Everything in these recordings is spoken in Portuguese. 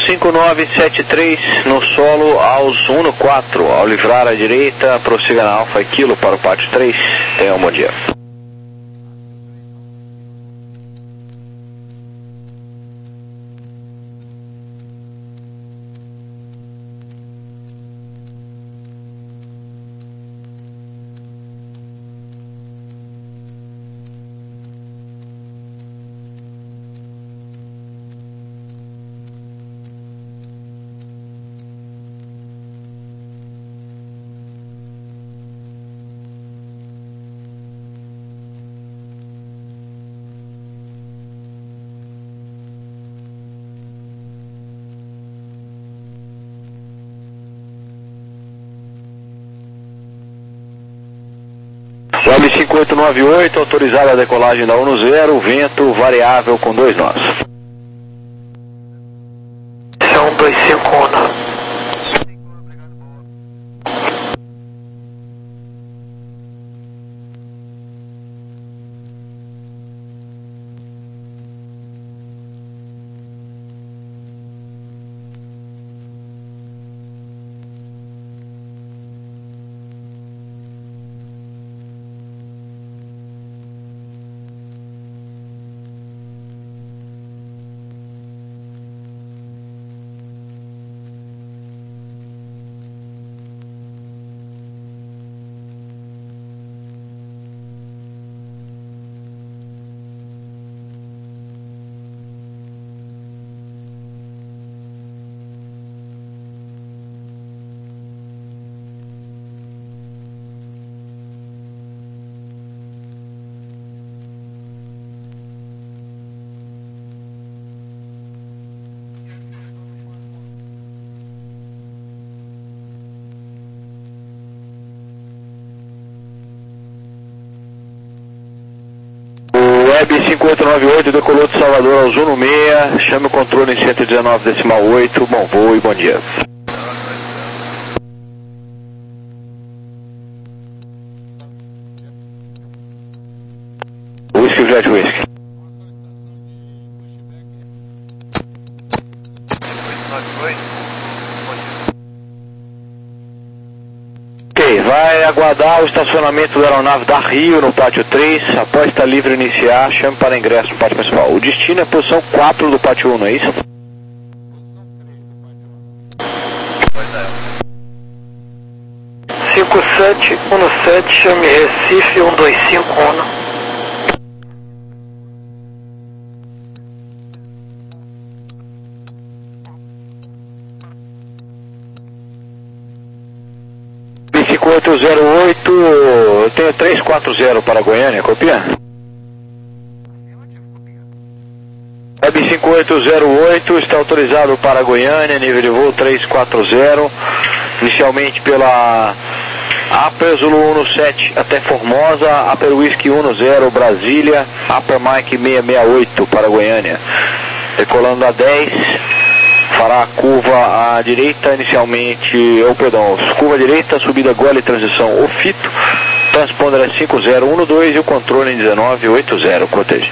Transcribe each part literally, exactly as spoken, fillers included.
cinco nove sete três no solo aos um no quatro. Ao livrar à direita, prossiga na Alfa e Kilo para o pátio três. Tenha um bom dia. Web cinco oito nove oito, autorizada a decolagem da um zero, vento variável com dois nós. um dois cinco um. Web cinco oito nove oito, decolou de Salvador ao Zuno seis, chame o controle em cento e dezenove decimal oito, bom voo e bom dia. Whisky Jet Whisky. Ok, vai aguardar o estacionamento da aeronave da Rio no pátio três, após estar livre iniciar, chame para ingresso no pátio principal. O destino é a posição quatro do pátio um, não é isso? cinco sete um sete, chame Recife um dois cinco um. cinco oito zero oito, eu tenho três quatro zero para Goiânia, copia? Web cinco oito zero oito está autorizado para Goiânia, nível de voo três quatro zero, inicialmente pela Upper Zulu um sete até Formosa, Upper Whisky um zero Brasília, Upper Mike seiscentos e sessenta e oito para Goiânia, decolando a dez. Fará a curva à direita inicialmente, ou perdão, curva à direita, subida gole, transição Ofito, transponder é cinco zero um dois e o controle em dezenove oitenta, proteja.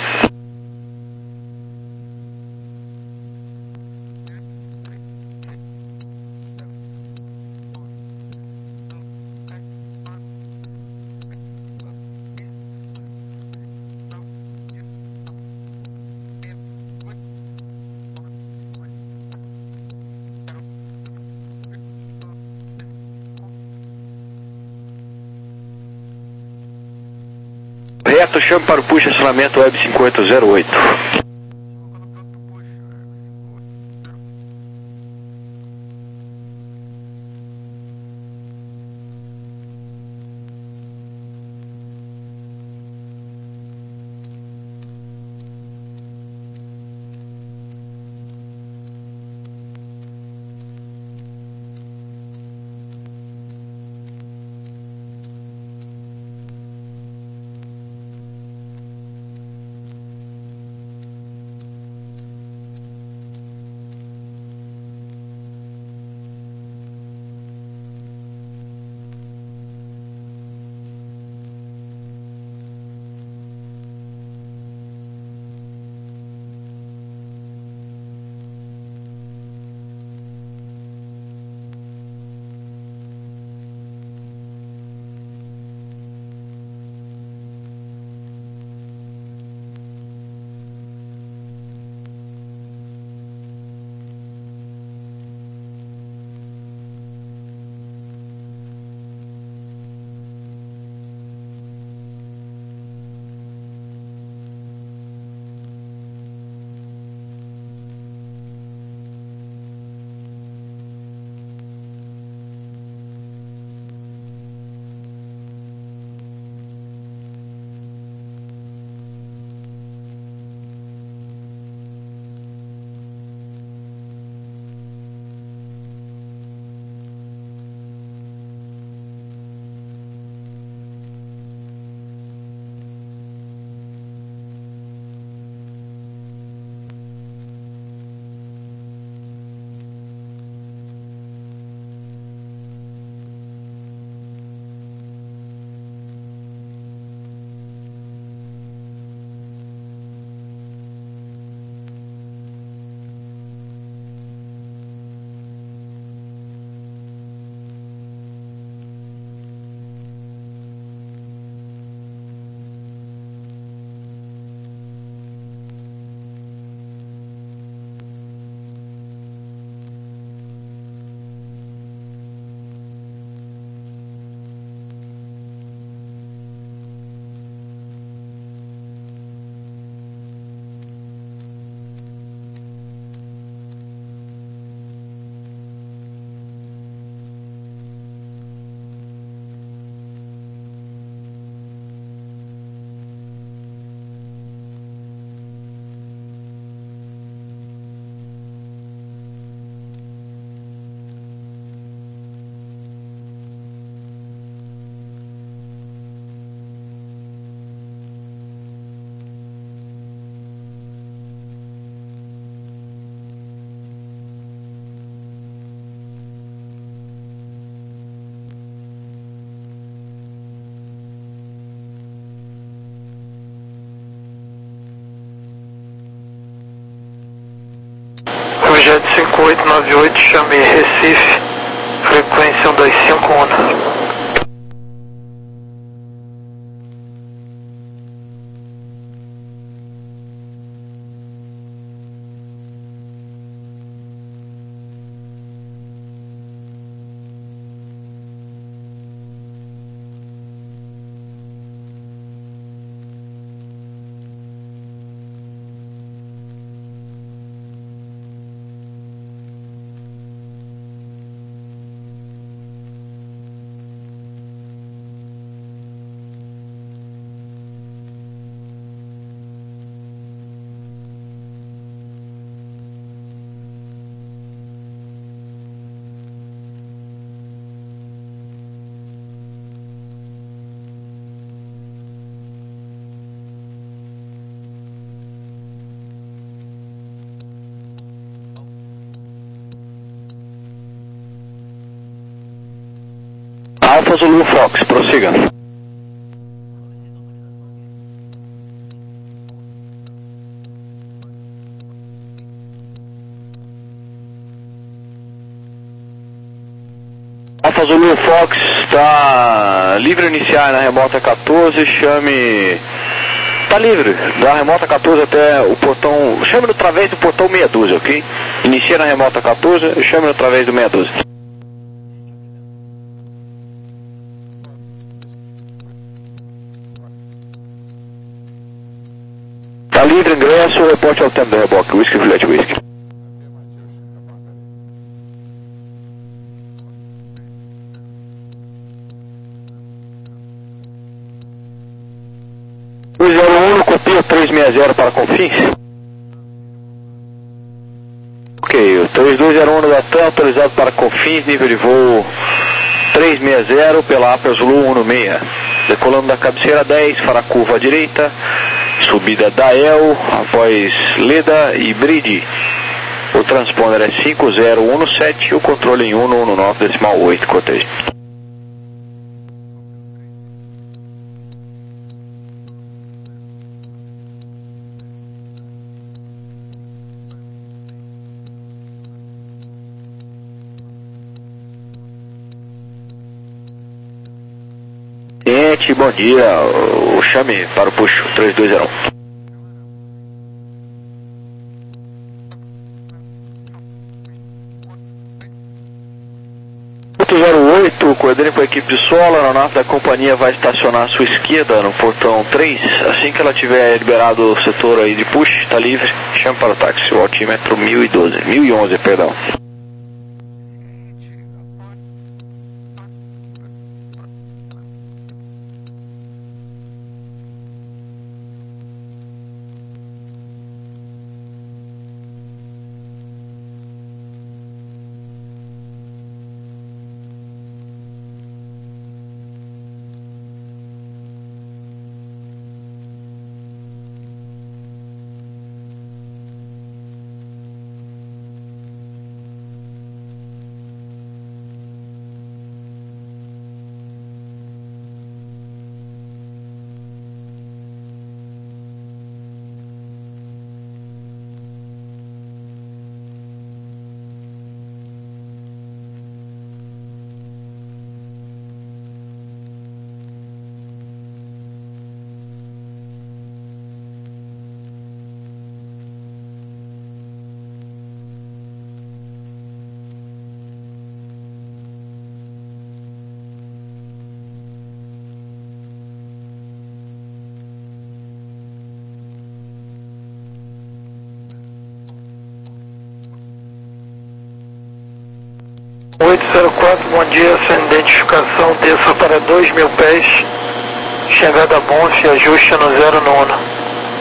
Reto, chame para o push estacionamento Web cinco oito zero oito. cinco oito nove oito, chame Recife, frequência um dois cinco um. Alfa Zulu Fox, prossiga. Alfa Zulu Fox está livre iniciar na remota quatorze, chame... Está livre, da remota quatorze até o portão... Chame através do portão meia dúzia, ok? Inicia na remota quatorze e chame através do meia dúzia. Está livre ingresso, reporte ao tempo do reboque, whisky, Juliette, whisky. dois zero um, copia três seis zero para Confins. Ok, o três dois zero um da TAM autorizado para Confins, nível de voo três seis zero pela Upper Zulu um seis. Decolando da cabeceira dez, para a curva à direita, subida da El, após Leda e Bride. O transponder é cinco zero um sete e o controle em um um nove decimal oito, cortejo. Gente, bom dia, o chame para o puxo três dois zero um. zero oito, coordenando com a equipe de solo, a aeronave da companhia vai estacionar à sua esquerda no portão três, assim que ela tiver liberado o setor aí de push, está livre, chame para o táxi, o altímetro mil e doze, mil e onze, perdão. oito zero quatro, bom dia, sem identificação, desça para dois mil pés, chegada a Bonf, ajuste no zero nono.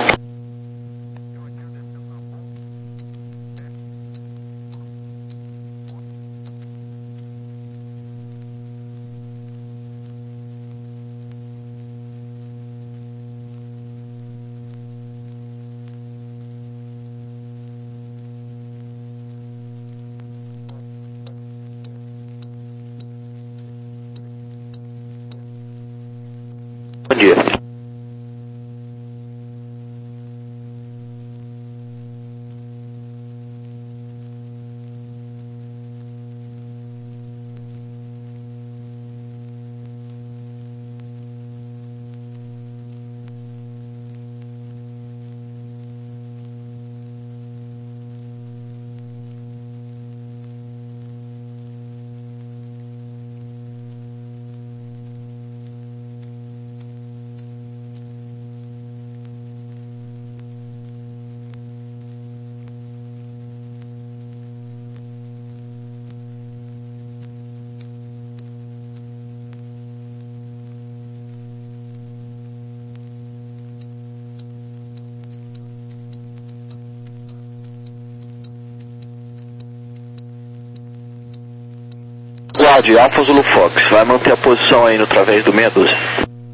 Bom dia. Guarde, Alfa Zulu Fox, vai manter a posição aí no través do meia dúzia.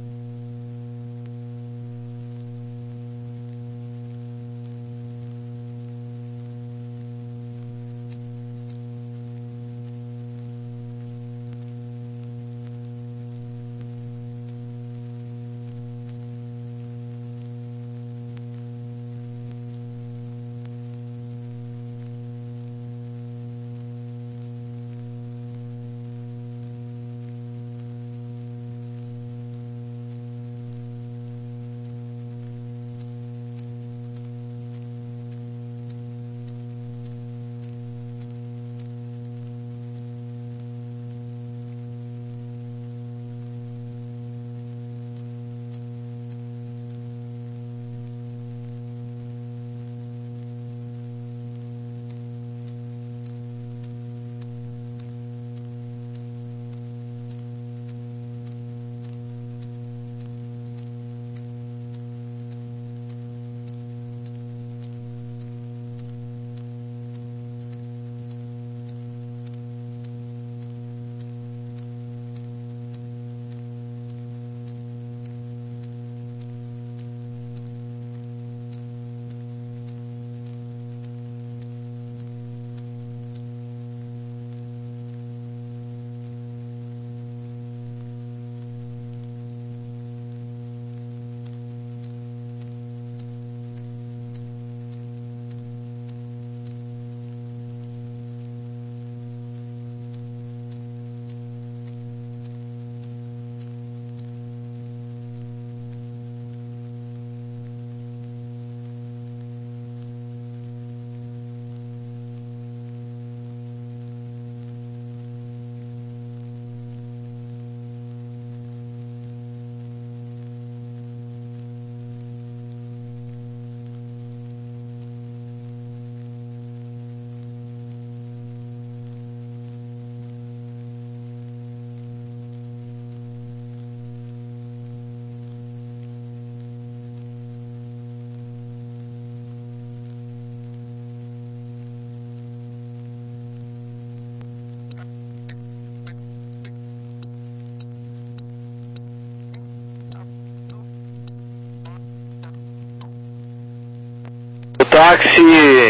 Táxi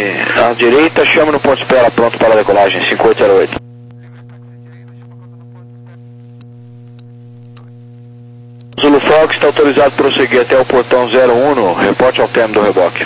à direita, chama no ponto de espera, pronto para a decolagem, cinco oito zero oito. Zulu Fox está autorizado a prosseguir até o portão zero um, reporte ao término do reboque.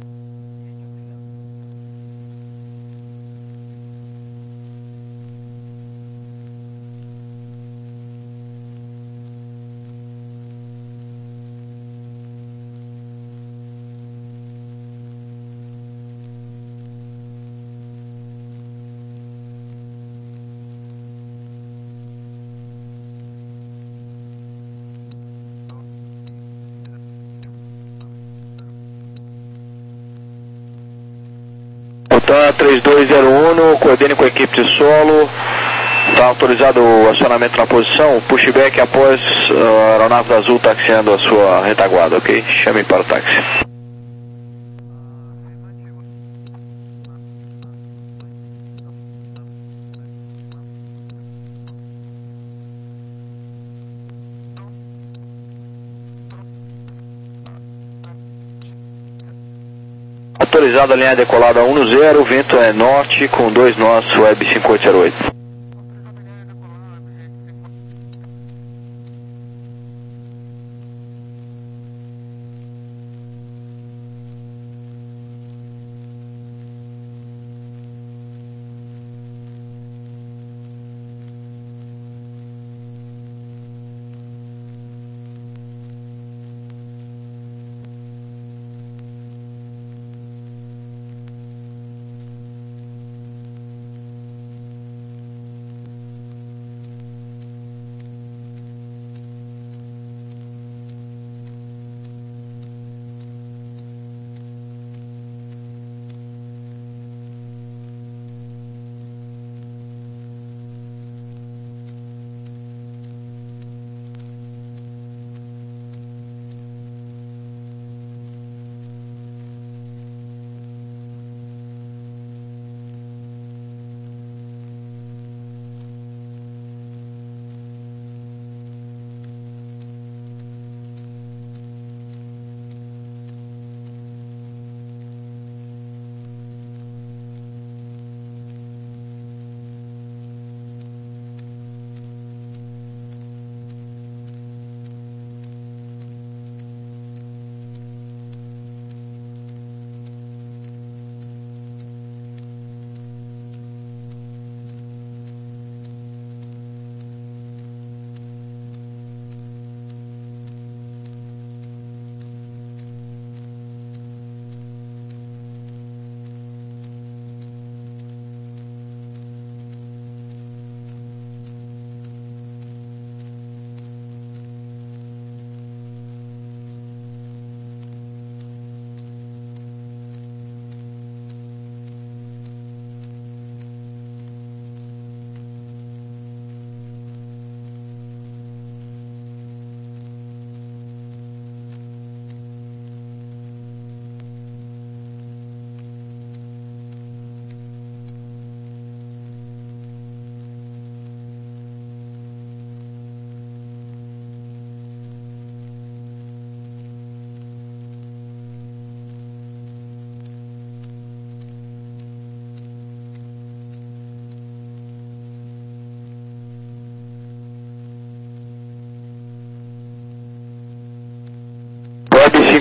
Portão três dois zero um, coordene com a equipe de solo, está autorizado o acionamento na posição, pushback após a aeronave da Azul taxiando a sua retaguarda, ok? Chame para o táxi. Autorizado a linha decolada um zero, vento é norte com dois nós, web cinco oito zero oito.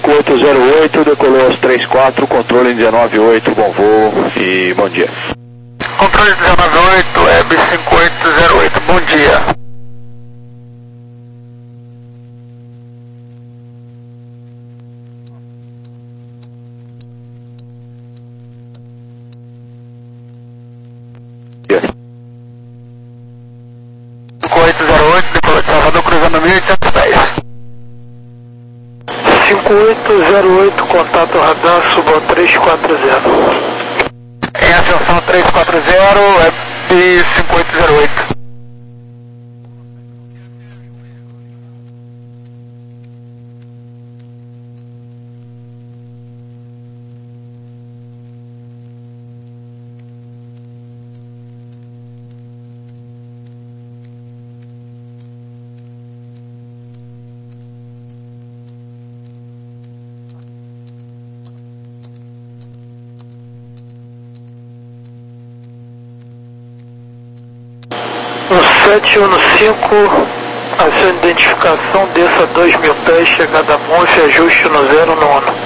cinco oito zero oito, decolou aos três quatro, controle dezenove oito, bom voo e bom dia. Controle dezenove oito, Web cinco oito zero oito, bom dia. cinco oito zero oito, decolou de Salvador, cruzando mil e oitocentos pés. cinco oito zero oito, contato radar, suba três quatro zero. Em ascensão três quatro zero, Web cinco oito zero oito. No sete um cinco, a sua identificação, desça dois mil pés, chegada a Monte, ajuste no zero nono.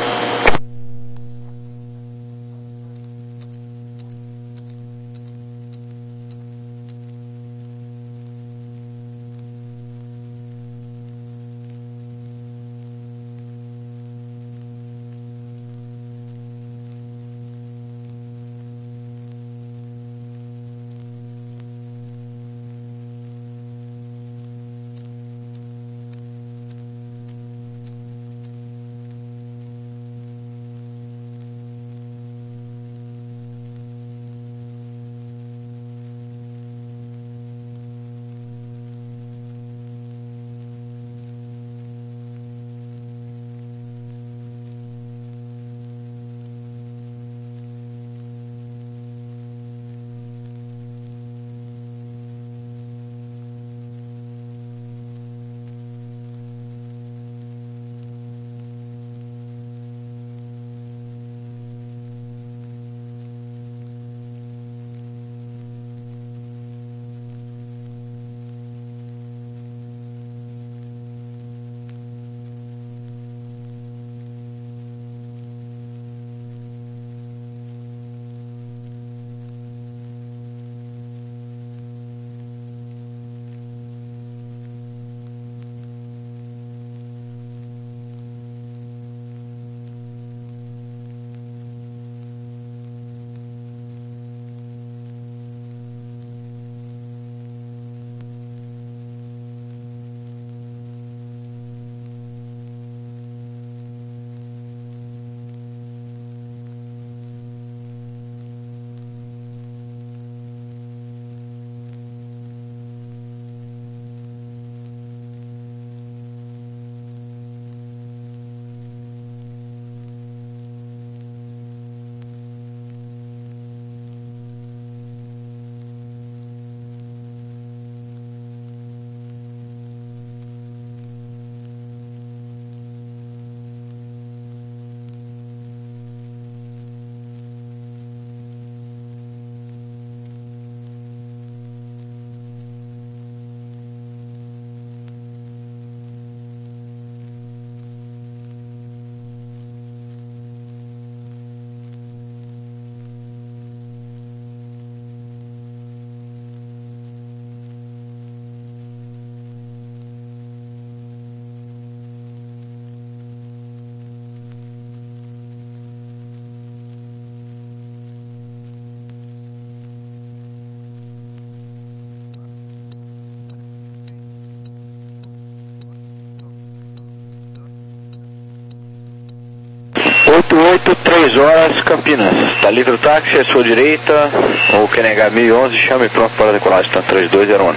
oito oito, três horas, Campinas. Está livre o táxi, à sua direita, ou Q N H mil e onze, chame pronto para decolagem, está três dois zero um.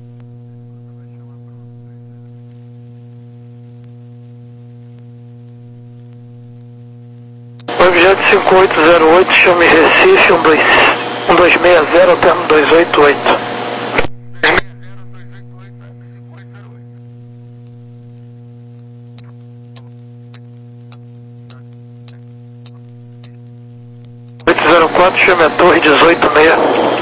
Objeto cinco oito zero oito, chame Recife, um dois seis zero, alterno dois oito oito. oito zero quatro, chame a torre dezoito seis.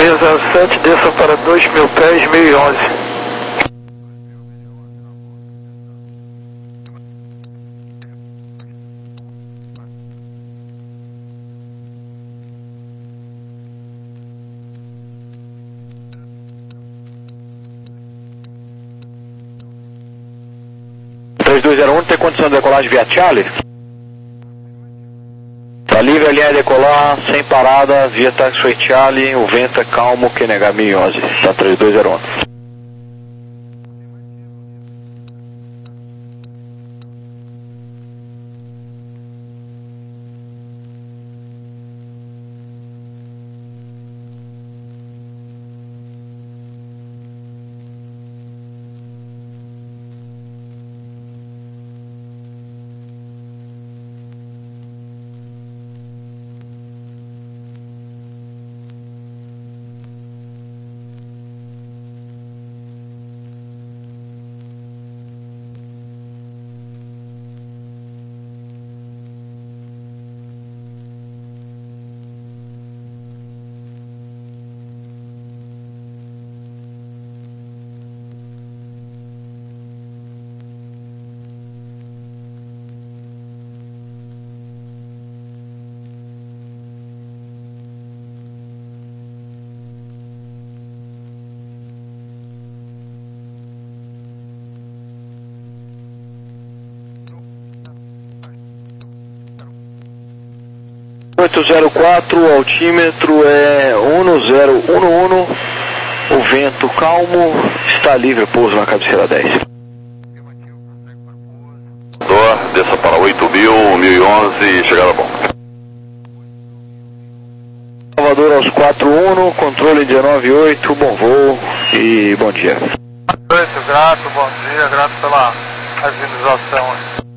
seis zero sete, desça para dois mil pés, mil e onze. três dois zero um, tem condição de decolagem via Charlie? Tá livre a linha de decolar, sem parada, via Taxiway Charlie, o vento é calmo, Q N H mil e onze, tá três dois zero um. oito zero quatro, o altímetro é um zero um um, o vento calmo, está livre, pouso na cabeceira dez. Desça para oito mil, mil e onze e chegada bom. Salvador aos quatro um, controle dezenove oito, bom voo e bom dia. Muito grato, bom dia, grato pela agilização.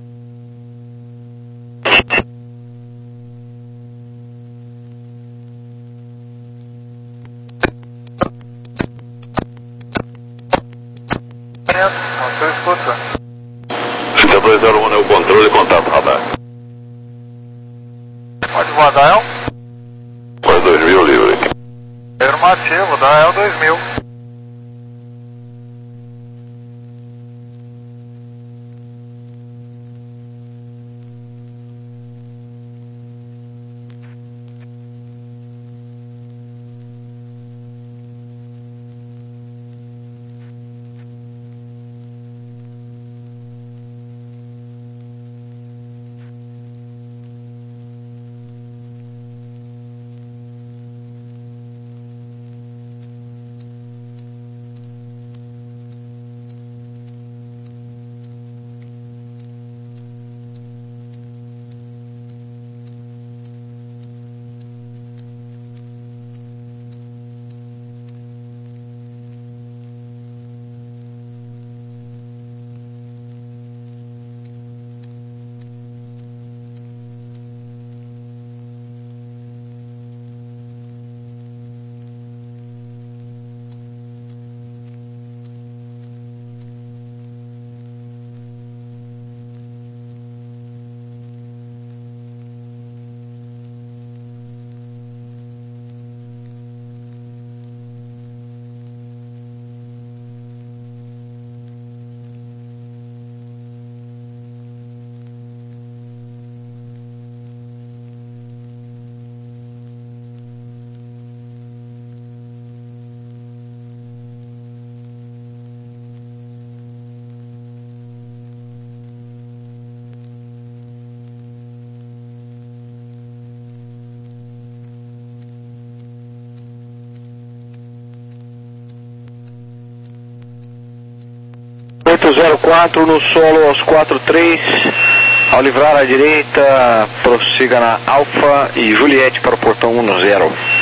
Você escuta? cinco dois zero um é o controle, contato radar. Pode voar Dael? Pode dois mil livre. Afirmativo, Dael dois mil. oito zero quatro no solo aos quatro três, ao livrar à direita, prossiga na Alfa e Juliette para o portão um zero.